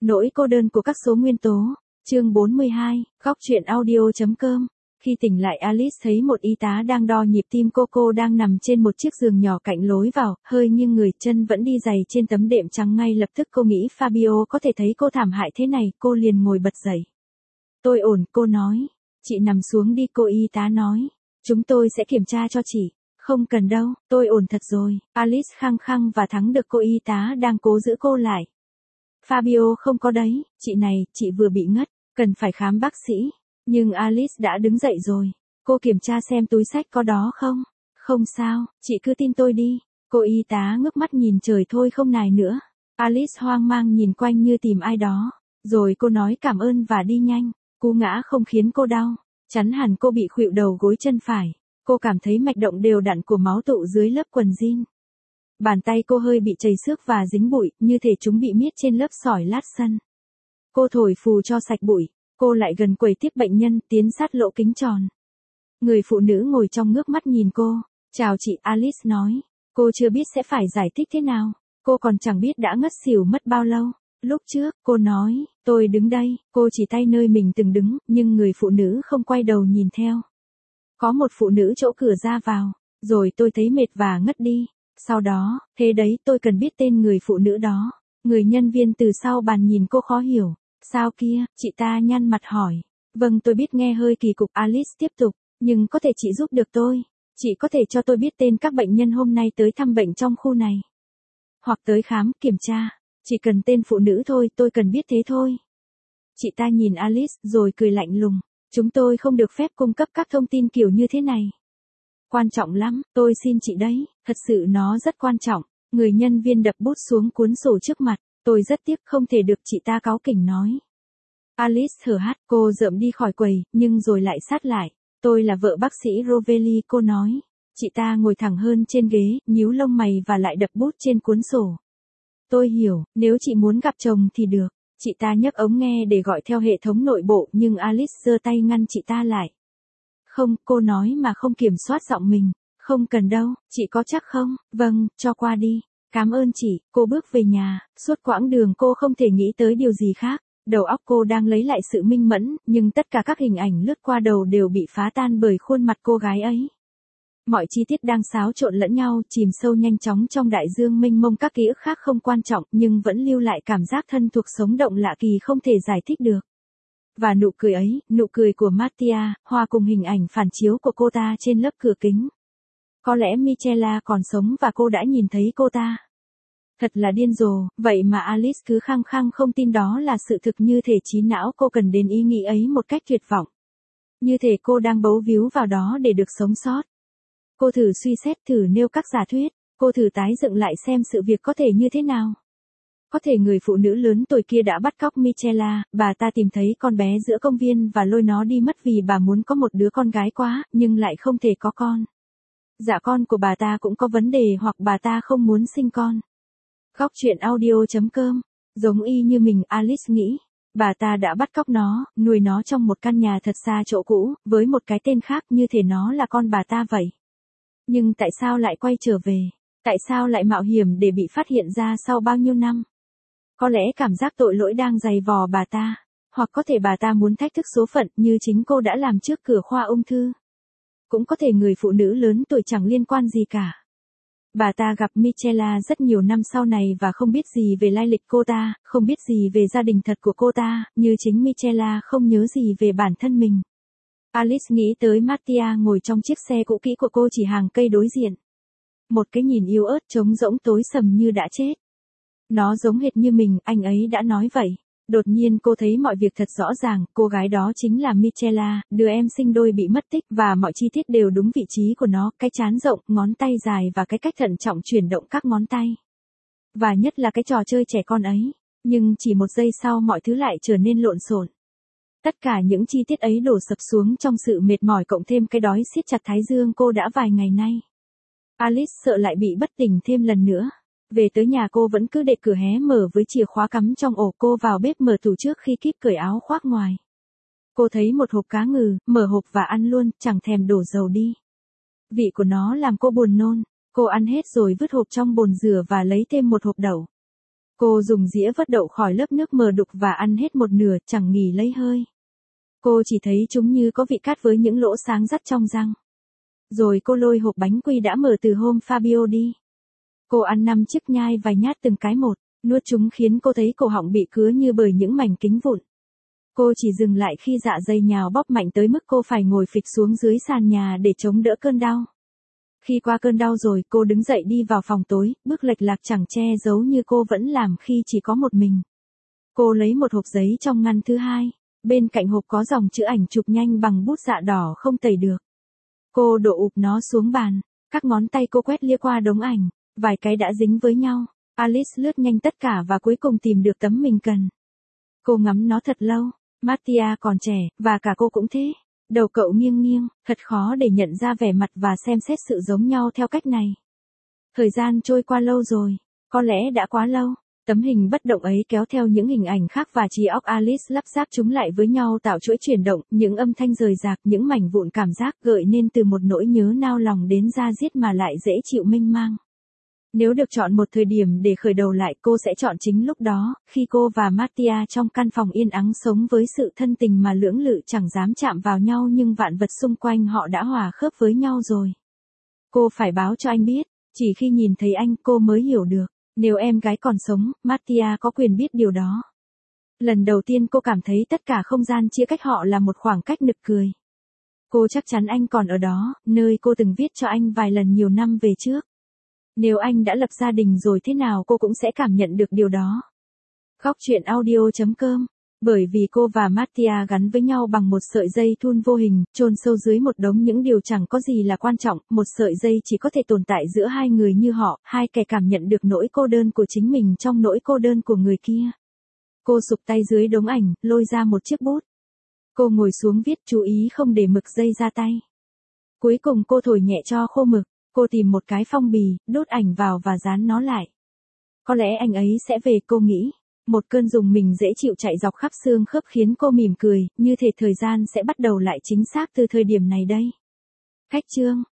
Nỗi cô đơn của các số nguyên tố. Chương 42, góc truyện audio.com. Khi tỉnh lại Alice thấy một y tá đang đo nhịp tim cô đang nằm trên một chiếc giường nhỏ cạnh lối vào, hơi nghiêng người, chân vẫn đi giày trên tấm đệm trắng. Ngay lập tức cô nghĩ Fabio có thể thấy cô thảm hại thế này, cô liền ngồi bật dậy. Tôi ổn, cô nói. Chị nằm xuống đi, cô y tá nói. Chúng tôi sẽ kiểm tra cho chị. Không cần đâu, tôi ổn thật rồi. Alice khăng khăng và thắng được cô y tá đang cố giữ cô lại. Fabio không có đấy, chị này, chị vừa bị ngất, cần phải khám bác sĩ. Nhưng Alice đã đứng dậy rồi. Cô kiểm tra xem túi xách có đó không? Không sao, chị cứ tin tôi đi. Cô y tá ngước mắt nhìn trời thôi không nài nữa. Alice hoang mang nhìn quanh như tìm ai đó. Rồi cô nói cảm ơn và đi nhanh. Cú ngã không khiến cô đau. Chắn hẳn cô bị khuỵu đầu gối chân phải. Cô cảm thấy mạch động đều đặn của máu tụ dưới lớp quần jean. Bàn tay cô hơi bị chảy xước và dính bụi, như thể chúng bị miết trên lớp sỏi lát sân. Cô thổi phù cho sạch bụi. Cô lại gần quầy tiếp bệnh nhân, tiến sát lỗ kính tròn. Người phụ nữ ngồi trong ngước mắt nhìn cô. Chào chị, Alice nói. Cô chưa biết sẽ phải giải thích thế nào. Cô còn chẳng biết đã ngất xỉu mất bao lâu. Lúc trước, cô nói, tôi đứng đây. Cô chỉ tay nơi mình từng đứng, nhưng người phụ nữ không quay đầu nhìn theo. Có một phụ nữ chỗ cửa ra vào. Rồi tôi thấy mệt và ngất đi. Sau đó, thế đấy, tôi cần biết tên người phụ nữ đó. Người nhân viên từ sau bàn nhìn cô khó hiểu. Sao kia, chị ta nhăn mặt hỏi. Vâng, tôi biết nghe hơi kỳ cục. Alice tiếp tục. Nhưng có thể chị giúp được tôi. Chị có thể cho tôi biết tên các bệnh nhân hôm nay tới thăm bệnh trong khu này. Hoặc tới khám, kiểm tra. Chỉ cần tên phụ nữ thôi, tôi cần biết thế thôi. Chị ta nhìn Alice rồi cười lạnh lùng. Chúng tôi không được phép cung cấp các thông tin kiểu như thế này. Quan trọng lắm, tôi xin chị đấy, thật sự nó rất quan trọng. Người nhân viên đập bút xuống cuốn sổ trước mặt. Tôi rất tiếc không thể được, chị ta cáu kỉnh nói. Alice thở hắt, cô rợm đi khỏi quầy, nhưng rồi lại sát lại. Tôi là vợ bác sĩ Rovelli, cô nói. Chị ta ngồi thẳng hơn trên ghế, nhíu lông mày và lại đập bút trên cuốn sổ. Tôi hiểu, nếu chị muốn gặp chồng thì được. Chị ta nhấc ống nghe để gọi theo hệ thống nội bộ, nhưng Alice giơ tay ngăn chị ta lại. Không, cô nói mà không kiểm soát giọng mình. Không cần đâu, chị có chắc không? Vâng, cho qua đi. Cảm ơn chị. Cô bước về nhà. Suốt quãng đường cô không thể nghĩ tới điều gì khác. Đầu óc cô đang lấy lại sự minh mẫn, nhưng tất cả các hình ảnh lướt qua đầu đều bị phá tan bởi khuôn mặt cô gái ấy. Mọi chi tiết đang xáo trộn lẫn nhau, chìm sâu nhanh chóng trong đại dương mênh mông. Các ký ức khác không quan trọng, nhưng vẫn lưu lại cảm giác thân thuộc sống động lạ kỳ không thể giải thích được. Và nụ cười ấy, nụ cười của Mattia, hòa cùng hình ảnh phản chiếu của cô ta trên lớp cửa kính. Có lẽ Michela còn sống và cô đã nhìn thấy cô ta. Thật là điên rồ, vậy mà Alice cứ khăng khăng không tin đó là sự thực, như thể trí não cô cần đến ý nghĩ ấy một cách tuyệt vọng. Như thể cô đang bấu víu vào đó để được sống sót. Cô thử suy xét, thử nêu các giả thuyết, cô thử tái dựng lại xem sự việc có thể như thế nào. Có thể người phụ nữ lớn tuổi kia đã bắt cóc Michela, bà ta tìm thấy con bé giữa công viên và lôi nó đi mất vì bà muốn có một đứa con gái quá, nhưng lại không thể có con. Dạ con của bà ta cũng có vấn đề, hoặc bà ta không muốn sinh con. Góc truyện audio.com. Giống y như mình, Alice nghĩ. Bà ta đã bắt cóc nó, nuôi nó trong một căn nhà thật xa chỗ cũ, với một cái tên khác, như thể nó là con bà ta vậy. Nhưng tại sao lại quay trở về? Tại sao lại mạo hiểm để bị phát hiện ra sau bao nhiêu năm? Có lẽ cảm giác tội lỗi đang giày vò bà ta. Hoặc có thể bà ta muốn thách thức số phận như chính cô đã làm trước cửa khoa ung thư. Cũng có thể người phụ nữ lớn tuổi chẳng liên quan gì cả. Bà ta gặp Michela rất nhiều năm sau này và không biết gì về lai lịch cô ta, không biết gì về gia đình thật của cô ta, như chính Michela không nhớ gì về bản thân mình. Alice nghĩ tới Mattia ngồi trong chiếc xe cũ kỹ của cô chỉ hàng cây đối diện. Một cái nhìn yếu ớt trống rỗng tối sầm như đã chết. Nó giống hệt như mình, anh ấy đã nói vậy. Đột nhiên cô thấy mọi việc thật rõ ràng, cô gái đó chính là Michela, đứa em sinh đôi bị mất tích, và mọi chi tiết đều đúng vị trí của nó, cái trán rộng, ngón tay dài và cái cách thận trọng chuyển động các ngón tay. Và nhất là cái trò chơi trẻ con ấy. Nhưng chỉ một giây sau mọi thứ lại trở nên lộn xộn. Tất cả những chi tiết ấy đổ sập xuống trong sự mệt mỏi cộng thêm cái đói siết chặt thái dương cô đã vài ngày nay. Alice sợ lại bị bất tỉnh thêm lần nữa. Về tới nhà cô vẫn cứ để cửa hé mở với chìa khóa cắm trong ổ. Cô vào bếp mở tủ trước khi kíp cởi áo khoác ngoài. Cô thấy một hộp cá ngừ, mở hộp và ăn luôn, chẳng thèm đổ dầu đi. Vị của nó làm cô buồn nôn. Cô ăn hết rồi vứt hộp trong bồn rửa và lấy thêm một hộp đậu. Cô dùng dĩa vớt đậu khỏi lớp nước mờ đục và ăn hết một nửa, chẳng nghỉ lấy hơi. Cô chỉ thấy chúng như có vị cát với những lỗ sáng rắt trong răng. Rồi cô lôi hộp bánh quy đã mở từ hôm Fabio đi. Cô ăn 5 chiếc, nhai vài nhát từng cái một, nuốt chúng khiến cô thấy cổ họng bị cứa như bởi những mảnh kính vụn. Cô chỉ dừng lại khi dạ dày nhào bóp mạnh tới mức cô phải ngồi phịch xuống dưới sàn nhà để chống đỡ cơn đau. Khi qua cơn đau rồi, cô đứng dậy đi vào phòng tối, bước lệch lạc chẳng che giấu như cô vẫn làm khi chỉ có một mình. Cô lấy một hộp giấy trong ngăn thứ hai, bên cạnh hộp có dòng chữ ảnh chụp nhanh bằng bút dạ đỏ không tẩy được. Cô đổ ụp nó xuống bàn, các ngón tay cô quét lia qua đống ảnh, vài cái đã dính với nhau. Alice lướt nhanh tất cả và cuối cùng tìm được tấm mình cần. Cô ngắm nó thật lâu, Mattia còn trẻ, và cả cô cũng thế. Đầu cậu nghiêng nghiêng, thật khó để nhận ra vẻ mặt và xem xét sự giống nhau theo cách này. Thời gian trôi qua lâu rồi, có lẽ đã quá lâu. Tấm hình bất động ấy kéo theo những hình ảnh khác và trí óc Alice lắp ráp chúng lại với nhau tạo chuỗi chuyển động, những âm thanh rời rạc, những mảnh vụn cảm giác gợi nên từ một nỗi nhớ nao lòng đến da diết mà lại dễ chịu mênh mang. Nếu được chọn một thời điểm để khởi đầu lại, cô sẽ chọn chính lúc đó, khi cô và Mattia trong căn phòng yên ắng sống với sự thân tình mà lưỡng lự chẳng dám chạm vào nhau nhưng vạn vật xung quanh họ đã hòa khớp với nhau rồi. Cô phải báo cho anh biết, chỉ khi nhìn thấy anh cô mới hiểu được. Nếu em gái còn sống, Mattia có quyền biết điều đó. Lần đầu tiên cô cảm thấy tất cả không gian chia cách họ là một khoảng cách nực cười. Cô chắc chắn anh còn ở đó, nơi cô từng viết cho anh vài lần nhiều năm về trước. Nếu anh đã lập gia đình rồi thế nào cô cũng sẽ cảm nhận được điều đó. Góc truyện audio.com. Bởi vì cô và Mattia gắn với nhau bằng một sợi dây thun vô hình, chôn sâu dưới một đống những điều chẳng có gì là quan trọng, một sợi dây chỉ có thể tồn tại giữa hai người như họ, hai kẻ cảm nhận được nỗi cô đơn của chính mình trong nỗi cô đơn của người kia. Cô sụp tay dưới đống ảnh, lôi ra một chiếc bút. Cô ngồi xuống viết, chú ý không để mực dây ra tay. Cuối cùng cô thổi nhẹ cho khô mực, cô tìm một cái phong bì, đốt ảnh vào và dán nó lại. Có lẽ anh ấy sẽ về, cô nghĩ. Một cơn rùng mình dễ chịu chạy dọc khắp xương khớp khiến cô mỉm cười, như thể thời gian sẽ bắt đầu lại chính xác từ thời điểm này đây. Cách chương